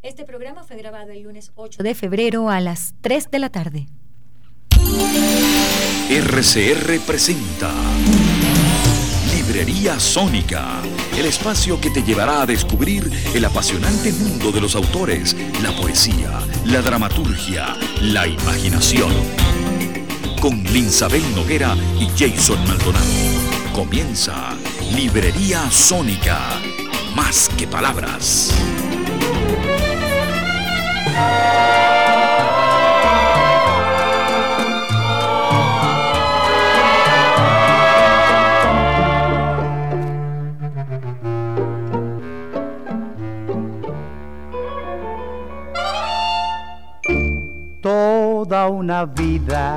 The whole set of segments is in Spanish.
Este programa fue grabado el lunes 8 de febrero a las 3 de la tarde. RCR presenta Librería Sónica, el espacio que te llevará a descubrir el apasionante mundo de los autores, la poesía, la dramaturgia, la imaginación. Con Linsabel Noguera y Jason Maldonado. Comienza Librería Sónica, más que palabras. Toda una vida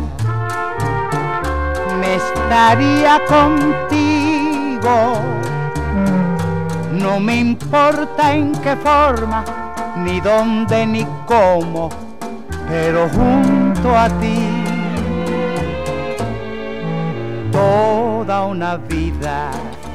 me estaría contigo, no me importa en qué forma, ni dónde ni cómo, pero junto a ti. Toda una vida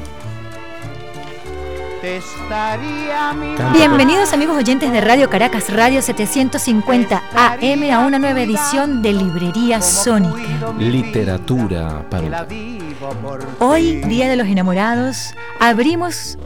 te estaría mirando. Bienvenidos amigos oyentes de Radio Caracas, Radio 750 AM a una nueva edición de Librería Sónica. Literatura para Hoy, Día de los Enamorados, abrimos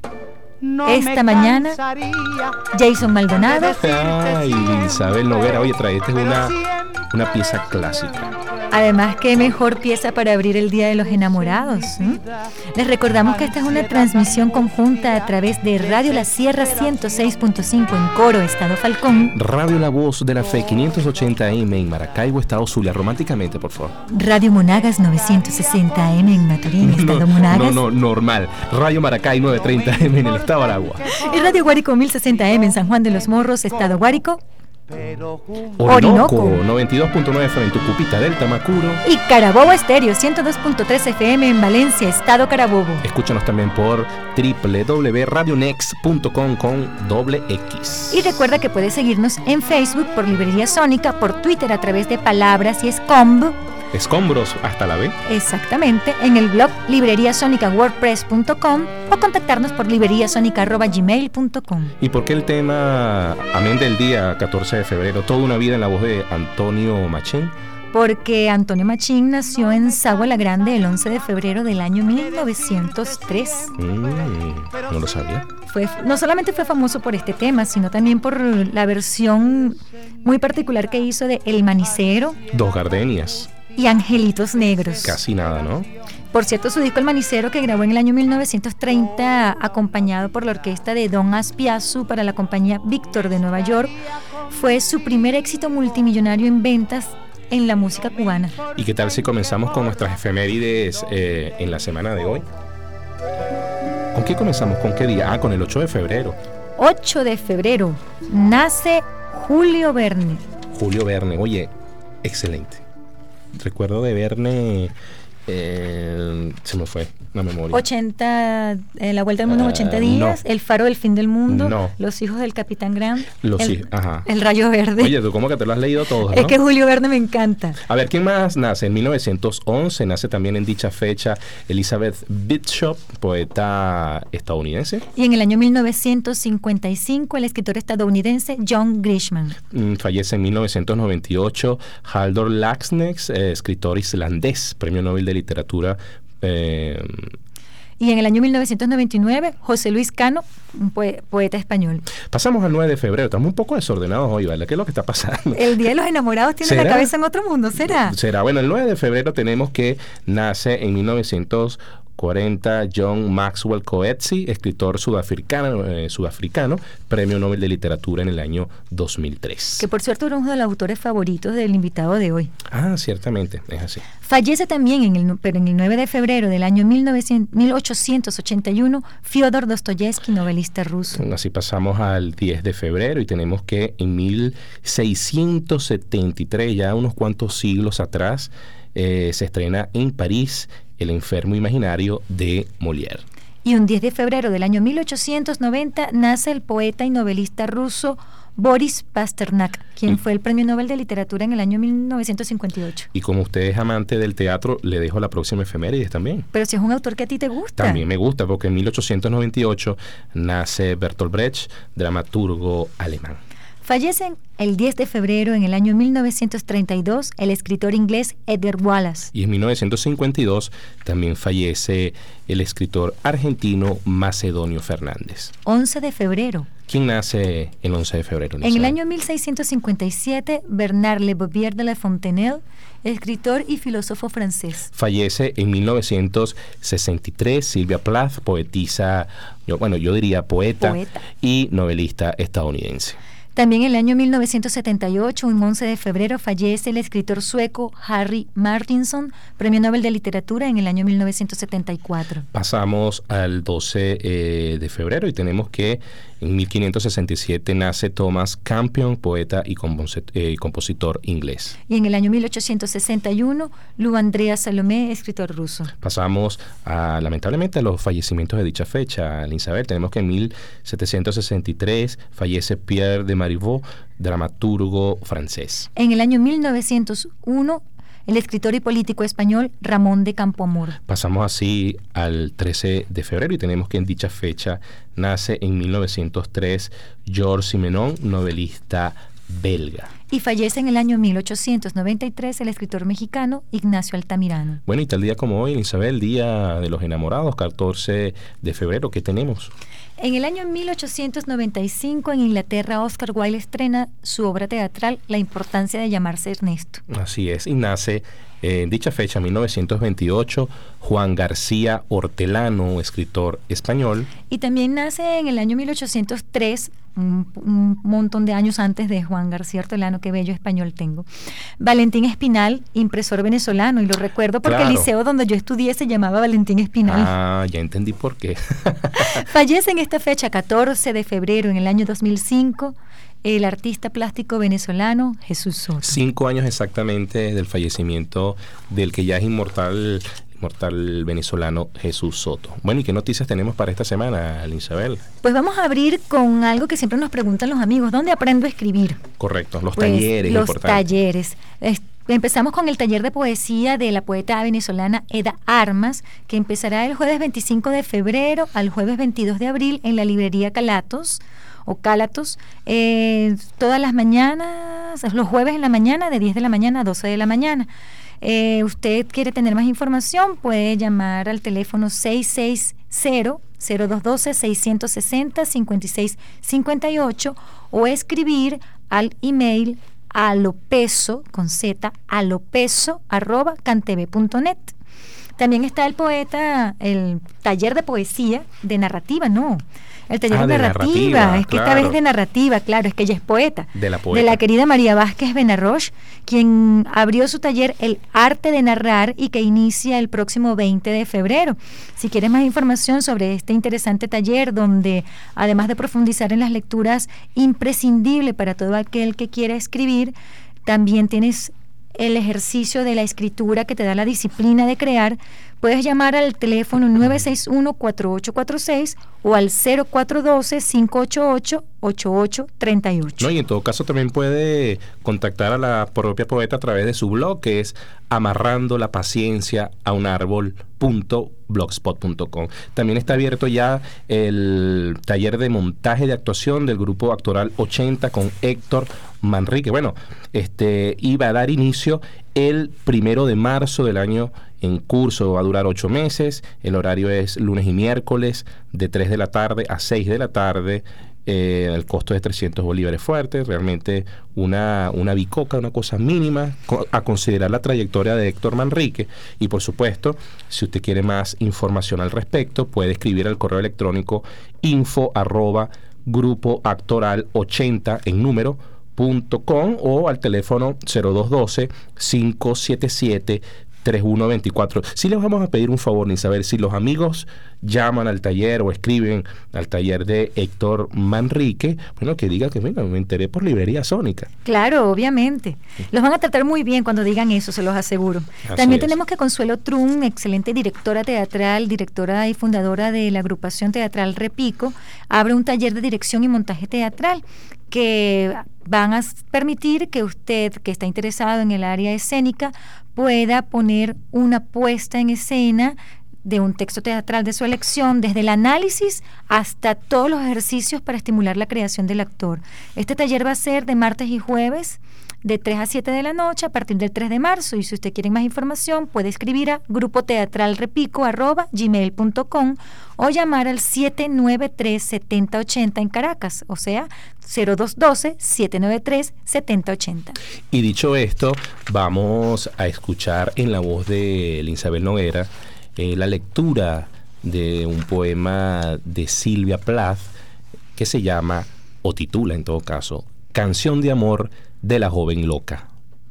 esta mañana Jason Maldonado. Ay, Isabel Noguera, oye, traete una pieza clásica. Además, qué mejor pieza para abrir el Día de los Enamorados, ¿eh? Les recordamos que esta es una transmisión conjunta a través de Radio La Sierra 106.5 en Coro, Estado Falcón. Radio La Voz de la Fe 580 AM en Maracaibo, Estado Zulia. Románticamente, por favor. Radio Monagas 960 AM en Maturín, Estado Monagas. No, normal. Radio Maracay 930 AM en el Estado Aragua. Y Radio Guárico 1060 AM en San Juan de los Morros, Estado Guárico. Orinoco 92.9 FM en Tucupita del Tamacuro. Y Carabobo Estéreo 102.3 FM en Valencia, Estado Carabobo. Escúchanos también por www.radionext.com con $X. Y recuerda que puedes seguirnos en Facebook por Librería Sónica, por Twitter a través de Palabras y Escombros hasta la B. Exactamente, en el blog libreriasonica.wordpress.com o contactarnos por libreriasonica@gmail.com. ¿Y por qué el tema, amén del día 14 de febrero, toda una vida en la voz de Antonio Machín? Porque Antonio Machín nació en Sagua la Grande el 11 de febrero del año 1903. No lo sabía. No solamente fue famoso por este tema, sino también por la versión muy particular que hizo de El Manicero. Dos Gardenias. Y Angelitos Negros. Casi nada, ¿no? Por cierto, su disco El Manicero, que grabó en el año 1930, acompañado por la orquesta de Don Aspiazu para la compañía Víctor de Nueva York, fue su primer éxito multimillonario en ventas en la música cubana. ¿Y qué tal si comenzamos con nuestras efemérides en la semana de hoy? ¿Con qué comenzamos? ¿Con qué día? Con el 8 de febrero. 8 de febrero nace Julio Verne. Julio Verne, oye, excelente. Recuerdo de Verne, se me fue la memoria. 80, La Vuelta al Mundo en 80 días, no. El Faro del Fin del Mundo, no. Los Hijos del Capitán Grant, ajá. El Rayo Verde. Oye, tú como que te lo has leído todo, ¿no? Es que Julio Verne me encanta. A ver, ¿quién más nace? En 1911 nace también en dicha fecha Elizabeth Bishop, poeta estadounidense. Y en el año 1955 el escritor estadounidense John Grisham. Fallece en 1998 Halldór Laxness, escritor islandés, premio Nobel de Literatura. Y en el año 1999, José Luis Cano, un poeta español. Pasamos al 9 de febrero. Estamos un poco desordenados hoy, ¿vale? ¿Qué es lo que está pasando? El Día de los Enamorados tiene la cabeza en otro mundo, ¿será? Será. Bueno, el 9 de febrero tenemos que nace en 1940 John Maxwell Coetzee, escritor sudafricano, premio Nobel de Literatura en el año 2003. Que por cierto era uno de los autores favoritos del invitado de hoy. Ah, ciertamente, es así. Fallece también pero en el 9 de febrero del año 1881 Fyodor Dostoyevsky, novelista ruso. Así pasamos al 10 de febrero y tenemos que en 1673, ya unos cuantos siglos atrás, se estrena en París El enfermo imaginario de Molière. Y un 10 de febrero del año 1890 nace el poeta y novelista ruso Boris Pasternak, quien fue el Premio Nobel de Literatura en el año 1958. Y como usted es amante del teatro, le dejo la próxima efemérides también. Pero si es un autor que a ti te gusta. También me gusta, porque en 1898 nace Bertolt Brecht, dramaturgo alemán. Fallecen el 10 de febrero en el año 1932 el escritor inglés Edgar Wallace. Y en 1952 también fallece el escritor argentino Macedonio Fernández. 11 de febrero. ¿Quién nace el 11 de febrero? En el año 1657, Bernard Le Bovier de La Fontenelle, escritor y filósofo francés. Fallece en 1963 Sylvia Plath, poetisa, yo diría poeta y novelista estadounidense. También en el año 1978, un 11 de febrero, fallece el escritor sueco Harry Martinson, Premio Nobel de Literatura en el año 1974. Pasamos al 12 de febrero y tenemos que en 1567 nace Thomas Campion, poeta y compositor inglés. Y en el año 1861, Lou Andrea Salomé, escritor ruso. Pasamos lamentablemente a los fallecimientos de dicha fecha, Isabel. Tenemos que en 1763 fallece Pierre de Marivaux, dramaturgo francés. En el año 1901, el escritor y político español Ramón de Campoamor. Pasamos así al 13 de febrero y tenemos que en dicha fecha nace en 1903 Georges Simenon, novelista belga. Y fallece en el año 1893 el escritor mexicano Ignacio Altamirano. Bueno, y tal día como hoy, Isabel, Día de los Enamorados, 14 de febrero, ¿qué tenemos? En el año 1895 en Inglaterra, Oscar Wilde estrena su obra teatral La importancia de llamarse Ernesto. Así es, y nace en dicha fecha, 1928, Juan García Hortelano, escritor español. Y también nace en el año 1803, un montón de años antes de Juan García Hortelano, qué bello español tengo, Valentín Espinal, impresor venezolano, y lo recuerdo porque el liceo donde yo estudié se llamaba Valentín Espinal. Ah, ya entendí por qué. Fallece en esta fecha, 14 de febrero, en el año 2005, el artista plástico venezolano Jesús Soto. 5 años exactamente del fallecimiento del que ya es inmortal venezolano Jesús Soto. Bueno, ¿y qué noticias tenemos para esta semana, Isabel? Pues vamos a abrir con algo que siempre nos preguntan los amigos: ¿dónde aprendo a escribir? Correcto, los talleres. Los talleres. Empezamos con el taller de poesía de la poeta venezolana Eda Armas, que empezará el jueves 25 de febrero al jueves 22 de abril en la librería Calatos, todas las mañanas, los jueves en la mañana, de 10 de la mañana a 12 de la mañana. Usted quiere tener más información, puede llamar al teléfono 660-0212-660-5658 o escribir al email alopeso, con Z, alopeso@cantv.net. También está el taller de poesía, de narrativa, el taller de narrativa, es que claro. Esta vez de narrativa, claro, es que ella es poeta. De la querida María Vázquez Benarroch, quien abrió su taller El Arte de Narrar y que inicia el próximo 20 de febrero. Si quieres más información sobre este interesante taller, donde además de profundizar en las lecturas imprescindibles para todo aquel que quiera escribir, también tienes el ejercicio de la escritura que te da la disciplina de crear, puedes llamar al teléfono 961-4846 o al 0412-588-8838. Y en todo caso también puede contactar a la propia poeta a través de su blog, que es amarrandolapaciencia.unarbol.blogspot.com. También está abierto ya el taller de montaje de actuación del grupo actoral 80 con Héctor Manrique. Bueno, iba a dar inicio el 1 de marzo del año en curso, va a durar 8 meses, el horario es lunes y miércoles de 3 de la tarde a 6 de la tarde, el costo de 300 bolívares fuertes, realmente una bicoca, una cosa mínima a considerar la trayectoria de Héctor Manrique. Y por supuesto, si usted quiere más información al respecto, puede escribir al correo electrónico info@grupoactoral80 en número .com o al teléfono 0212-577-3124. Sí les vamos a pedir un favor, Isabel, si los amigos llaman al taller o escriben al taller de Héctor Manrique, bueno, que digan que me enteré por Librería Sónica. Claro, obviamente. Los van a tratar muy bien cuando digan eso, se los aseguro. También tenemos que Consuelo Trun, excelente directora teatral, directora y fundadora de la agrupación teatral Repico, abre un taller de dirección y montaje teatral. que van a permitir que usted, que está interesado en el área escénica, pueda poner una puesta en escena de un texto teatral de su elección, desde el análisis hasta todos los ejercicios para estimular la creación del actor. Este taller va a ser de martes y jueves, de 3 a 7 de la noche, a partir del 3 de marzo. Y si usted quiere más información, puede escribir a grupoteatralrepico@gmail.com o llamar al 793-7080 en Caracas, o sea, 0212-793-7080. Y dicho esto, vamos a escuchar en la voz de Linsabel Noguera la lectura de un poema de Silvia Plath que se llama, o titula en todo caso, Canción de amor de la joven loca.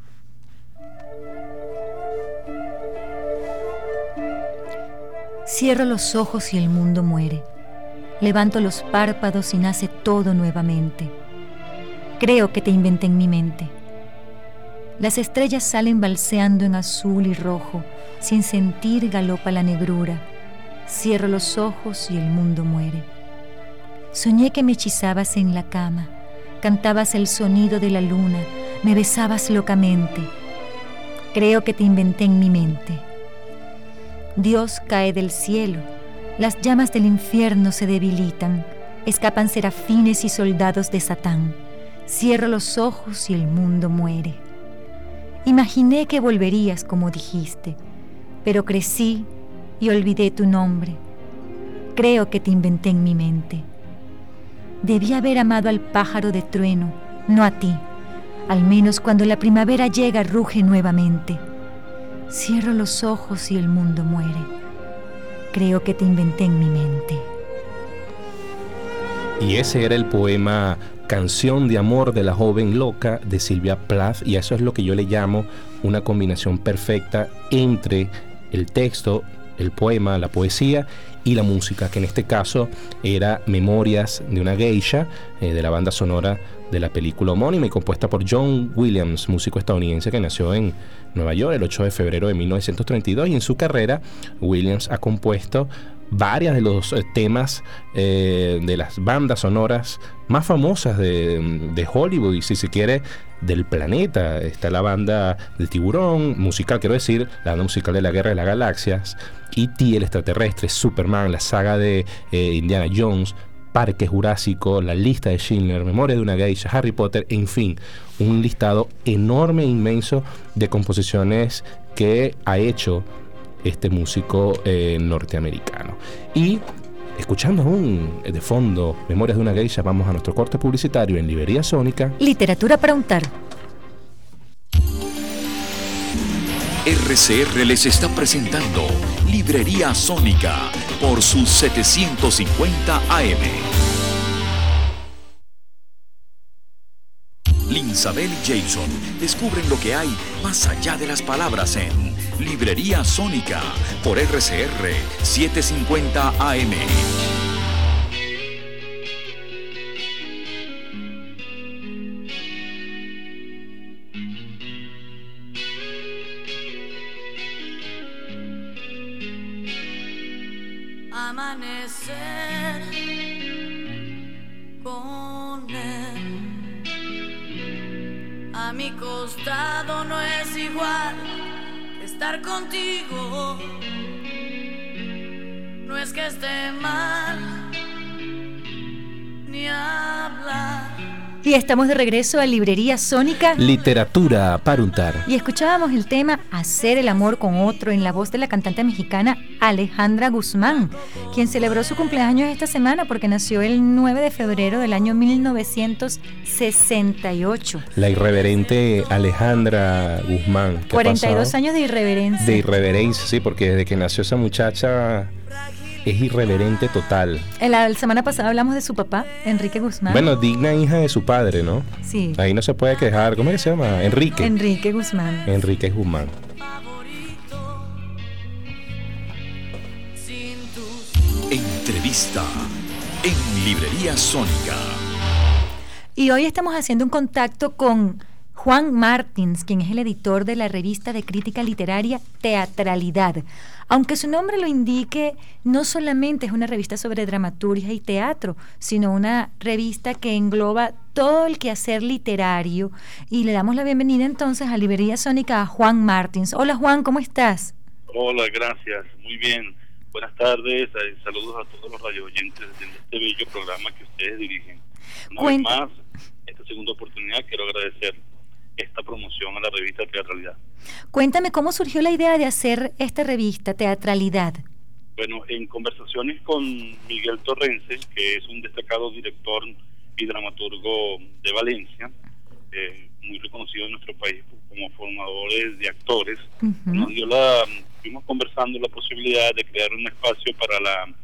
Cierro los ojos y el mundo muere. Levanto los párpados y nace todo nuevamente. Creo que te inventé en mi mente. Las estrellas salen balseando en azul y rojo. Sin sentir galopa la negrura. Cierro los ojos y el mundo muere. Soñé que me hechizabas en la cama. Cantabas el sonido de la luna. Me besabas locamente. Creo que te inventé en mi mente. Dios cae del cielo. Las llamas del infierno se debilitan. Escapan serafines y soldados de Satán. Cierro los ojos y el mundo muere. Imaginé que volverías como dijiste, pero crecí y olvidé tu nombre. Creo que te inventé en mi mente. Debí haber amado al pájaro de trueno, no a ti. Al menos cuando la primavera llega, ruge nuevamente. Cierro los ojos y el mundo muere. Creo que te inventé en mi mente. Y ese era el poema Canción de amor de la joven loca de Silvia Plath, y eso es lo que yo le llamo una combinación perfecta entre el texto, el poema, la poesía y la música, que en este caso era Memorias de una geisha, de la banda sonora de la película homónima y compuesta por John Williams, músico estadounidense que nació en Nueva York el 8 de febrero de 1932, y en su carrera Williams ha compuesto varias de los temas de las bandas sonoras más famosas de Hollywood y, si se quiere, del planeta. Está la banda de Tiburón, musical quiero decir, la banda musical de la Guerra de las Galaxias, E.T. el extraterrestre, Superman, la saga de Indiana Jones, Parque Jurásico, La lista de Schindler, Memoria de una geisha, Harry Potter, en fin, un listado enorme e inmenso de composiciones que ha hecho este músico norteamericano. Y escuchando aún de fondo Memorias de una geisha, vamos a nuestro corte publicitario en Librería Sónica. Literatura para untar. RCR les está presentando Librería Sónica por sus 750 AM. Linsabel y Jason descubren lo que hay más allá de las palabras en Librería Sónica por RCR 750 AM. Amanecer con él a mi costado no es igual que estar contigo. No es que esté mal ni hablar. Y estamos de regreso a Librería Sónica. Literatura para untar. Y escuchábamos el tema Hacer el amor con otro en la voz de la cantante mexicana Alejandra Guzmán, quien celebró su cumpleaños esta semana porque nació el 9 de febrero del año 1968. La irreverente Alejandra Guzmán. 42 años de irreverencia. De irreverencia, sí, porque desde que nació esa muchacha es irreverente total. La semana pasada hablamos de su papá, Enrique Guzmán. Bueno, digna hija de su padre, ¿no? Sí. Ahí no se puede quejar. ¿Cómo es que se llama? Enrique. Enrique Guzmán. Enrique Guzmán. Entrevista en Librería Sónica. Y hoy estamos haciendo un contacto con Juan Martins, quien es el editor de la revista de crítica literaria Teatralidad. Aunque su nombre lo indique, no solamente es una revista sobre dramaturgia y teatro, sino una revista que engloba todo el quehacer literario. Y le damos la bienvenida entonces a Librería Sónica a Juan Martins. Hola Juan, ¿cómo estás? Hola, gracias, muy bien. Buenas tardes, saludos a todos los radioyentes de este bello programa que ustedes dirigen. Una vez más, esta segunda oportunidad quiero agradecer esta promoción a la revista Teatralidad. Cuéntame, ¿cómo surgió la idea de hacer esta revista, Teatralidad? Bueno, en conversaciones con Miguel Torrence, que es un destacado director y dramaturgo de Valencia, muy reconocido en nuestro país como formadores de actores, fuimos conversando la posibilidad de crear un espacio para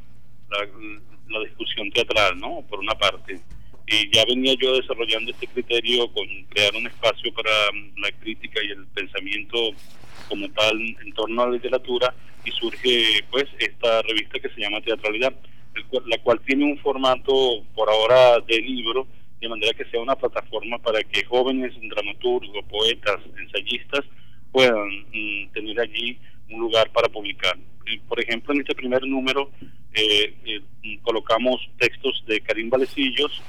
la discusión teatral, ¿no? Por una parte. Y ya venía yo desarrollando este criterio con crear un espacio para la crítica y el pensamiento como tal en torno a la literatura, y surge pues esta revista que se llama Teatralidad, la cual tiene un formato por ahora de libro, de manera que sea una plataforma para que jóvenes dramaturgos, poetas, ensayistas puedan tener allí un lugar para publicar. Por ejemplo, en este primer número colocamos textos de Karim Valecillos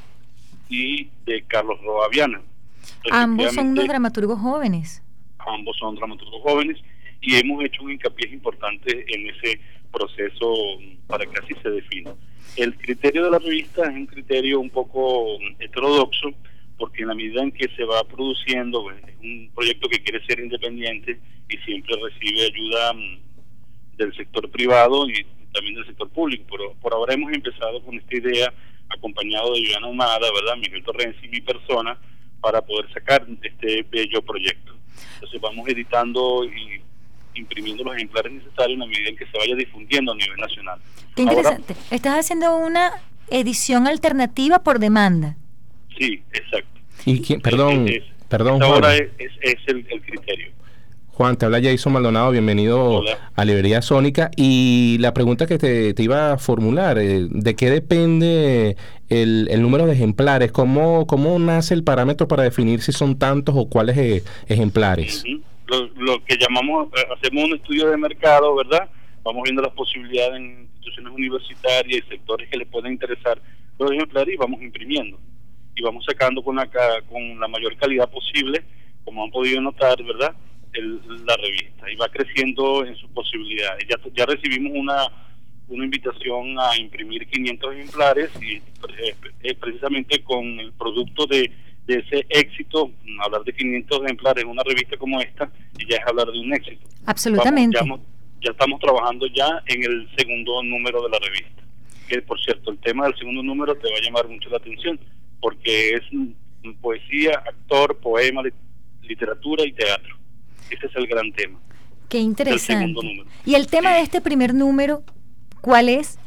y de Carlos Roa Viana. Ambos son unos dramaturgos jóvenes. Ambos son dramaturgos jóvenes, y hemos hecho un hincapié importante en ese proceso para que así se defina. El criterio de la revista es un criterio un poco heterodoxo, porque en la medida en que se va produciendo, es un proyecto que quiere ser independiente y siempre recibe ayuda del sector privado y también del sector público. Pero por ahora hemos empezado con esta idea, acompañado de Viviana Ahumada, ¿verdad?, Miguel Torrence y mi persona, para poder sacar este bello proyecto. Entonces vamos editando y imprimiendo los ejemplares necesarios en la medida en que se vaya difundiendo a nivel nacional. Qué interesante. Ahora, estás haciendo una edición alternativa por demanda. Sí, exacto. ¿Y quién? Perdón, Juan. Ahora es el criterio. Juan, te habla Jason Maldonado, bienvenido. Hola. A Librería Sónica. Y la pregunta que te iba a formular, ¿de qué depende el número de ejemplares? ¿Cómo nace el parámetro para definir si son tantos o cuáles ejemplares? Uh-huh. Lo que llamamos, hacemos un estudio de mercado, ¿verdad? Vamos viendo las posibilidades en instituciones universitarias y sectores que les pueden interesar los ejemplares, y vamos imprimiendo. Y vamos sacando con la mayor calidad posible, como han podido notar, ¿verdad?, la revista, y va creciendo en sus posibilidades. Ya recibimos una invitación a imprimir 500 ejemplares, y precisamente con el producto de ese éxito, hablar de 500 ejemplares en una revista como esta, y ya es hablar de un éxito. Absolutamente. Ya estamos trabajando ya en el segundo número de la revista, que por cierto, el tema del segundo número te va a llamar mucho la atención, porque es poesía, actor, poema, literatura y teatro. Ese es el gran tema. Qué interesante. ¿Y el tema de este primer número, cuál es?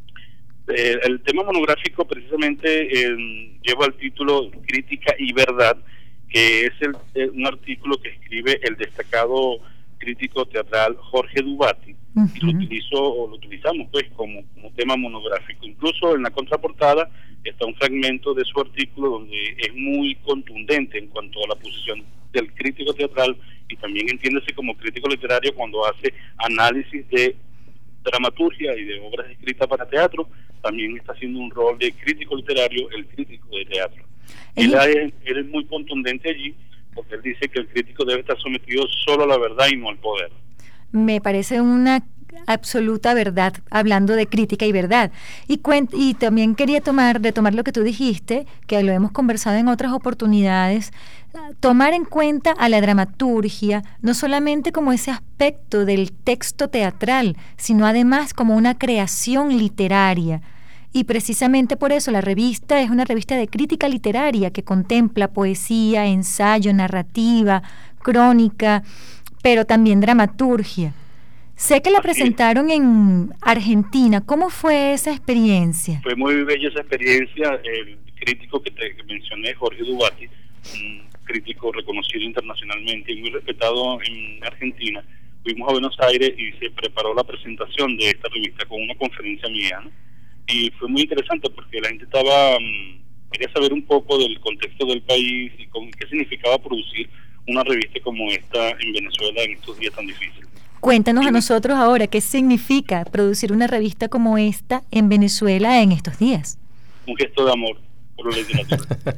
El tema monográfico precisamente lleva el título Crítica y Verdad, que es un artículo que escribe el destacado crítico teatral Jorge Dubati, y lo utilizamos pues como tema monográfico. Incluso en la contraportada está un fragmento de su artículo donde es muy contundente en cuanto a la posición del crítico teatral, y también entiéndese como crítico literario cuando hace análisis de dramaturgia y de obras escritas para teatro. También está haciendo un rol de crítico literario, el crítico de teatro. Él es muy contundente allí, porque él dice que el crítico debe estar sometido solo a la verdad y no al poder. Me parece una absoluta verdad, hablando de crítica y verdad. Y también quería retomar lo que tú dijiste, que lo hemos conversado en otras oportunidades, tomar en cuenta a la dramaturgia, no solamente como ese aspecto del texto teatral, sino además como una creación literaria. Y precisamente por eso la revista es una revista de crítica literaria que contempla poesía, ensayo, narrativa, crónica, pero también dramaturgia. Sé que la presentaron en Argentina. ¿Cómo fue esa experiencia? Fue muy bella esa experiencia. El crítico que te mencioné, Jorge Dubati, un crítico reconocido internacionalmente y muy respetado en Argentina, fuimos a Buenos Aires y se preparó la presentación de esta revista con una conferencia mía, ¿no? Y fue muy interesante porque la gente quería saber un poco del contexto del país y qué significaba producir una revista como esta en Venezuela en estos días tan difíciles. Cuéntanos a nosotros ahora, ¿qué significa producir una revista como esta en Venezuela en estos días? Un gesto de amor por la literatura.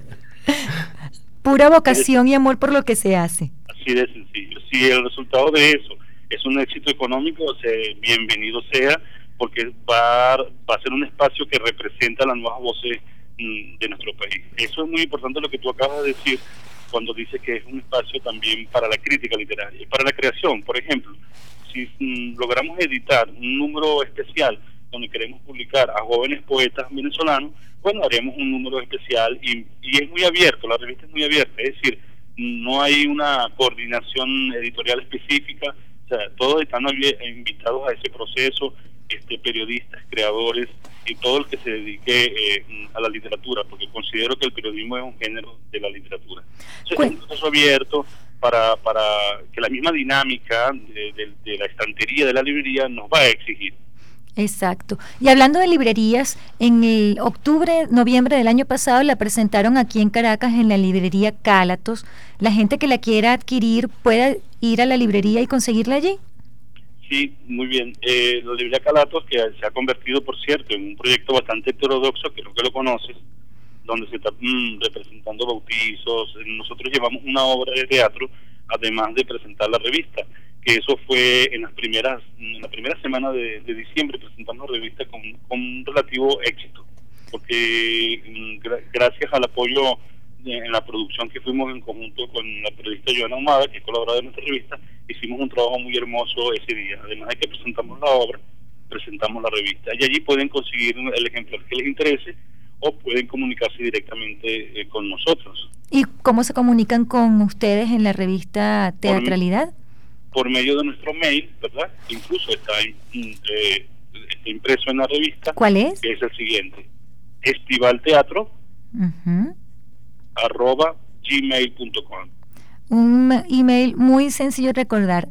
Pura vocación y amor por lo que se hace. Así de sencillo. Si el resultado de eso es un éxito económico, bienvenido sea, porque va a ser un espacio que representa las nuevas voces de nuestro país. Eso es muy importante lo que tú acabas de decir cuando dices que es un espacio también para la crítica literaria y para la creación. Por ejemplo, si logramos editar un número especial donde queremos publicar a jóvenes poetas venezolanos, bueno, haremos un número especial y es muy abierto, la revista es muy abierta, es decir, no hay una coordinación editorial específica, o sea, todos están invitados a ese proceso, periodistas, creadores y todo el que se dedique a la literatura, porque considero que el periodismo es un género de la literatura. Entonces, es un proceso abierto para que la misma dinámica de la estantería, de la librería, nos va a exigir. Exacto. Y hablando de librerías, en el noviembre del año pasado la presentaron aquí en Caracas en la librería Cálatos. La gente que la quiera adquirir puede ir a la librería y conseguirla allí. Sí, muy bien. La librería Cálatos, que se ha convertido, por cierto, en un proyecto bastante heterodoxo, creo que lo conoces, donde se está representando bautizos. Nosotros llevamos una obra de teatro, además de presentar la revista, que eso fue en la primera semana de diciembre. Presentamos la revista con un relativo éxito, porque gracias al apoyo en la producción que fuimos en conjunto con la periodista Joana Ahumada, que es colaboradora de nuestra revista, hicimos un trabajo muy hermoso ese día. Además de que presentamos la obra, presentamos la revista, y allí pueden conseguir el ejemplar que les interese o pueden comunicarse directamente con nosotros. ¿Y cómo se comunican con ustedes en la revista Teatralidad? Por medio de nuestro mail, ¿verdad? Incluso está impreso en la revista. ¿Cuál es? Que es el siguiente: estivalteatro @gmail.com. Un email muy sencillo de recordar: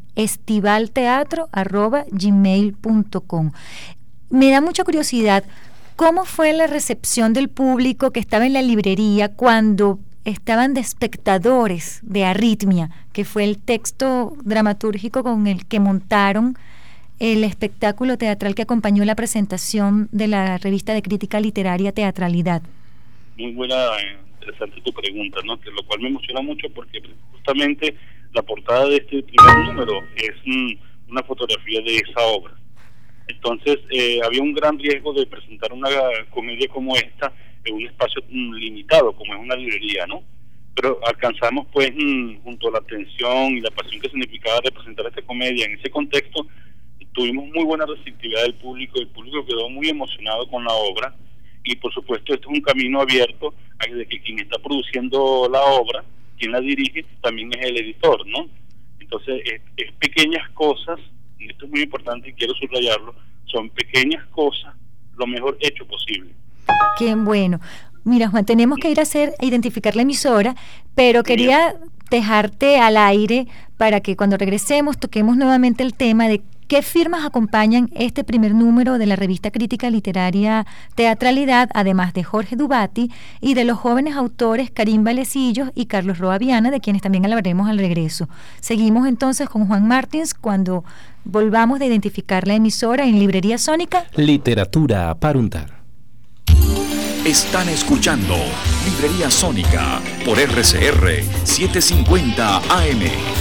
estivalteatro@gmail.com. Me da mucha curiosidad, ¿cómo fue la recepción del público que estaba en la librería cuando estaban de espectadores de Arritmia, que fue el texto dramatúrgico con el que montaron el espectáculo teatral que acompañó la presentación de la revista de crítica literaria Teatralidad? Muy buena, interesante tu pregunta, ¿no? Que lo cual me emociona mucho porque justamente la portada de este primer número es una fotografía de esa obra. Entonces había un gran riesgo de presentar una comedia como esta en un espacio limitado como es una librería, ¿no? Pero alcanzamos, pues, junto a la atención y la pasión que significaba representar esta comedia en ese contexto, tuvimos muy buena receptividad del público. El público quedó muy emocionado con la obra, y por supuesto esto es un camino abierto de que quien está produciendo la obra, quien la dirige, también es el editor, ¿no? Entonces es pequeñas cosas, y esto es muy importante y quiero subrayarlo, son pequeñas cosas, lo mejor hecho posible. Qué bueno. Mira, Juan, tenemos que ir a identificar la emisora, pero quería dejarte al aire para que cuando regresemos toquemos nuevamente el tema de qué firmas acompañan este primer número de la revista crítica literaria Teatralidad, además de Jorge Dubati y de los jóvenes autores Karim Valecillos y Carlos Roa Viana, de quienes también hablaremos al regreso. Seguimos entonces con Juan Martins cuando volvamos de identificar la emisora en Librería Sónica. Literatura para untar. Están escuchando Librería Sónica por RCR 750 AM.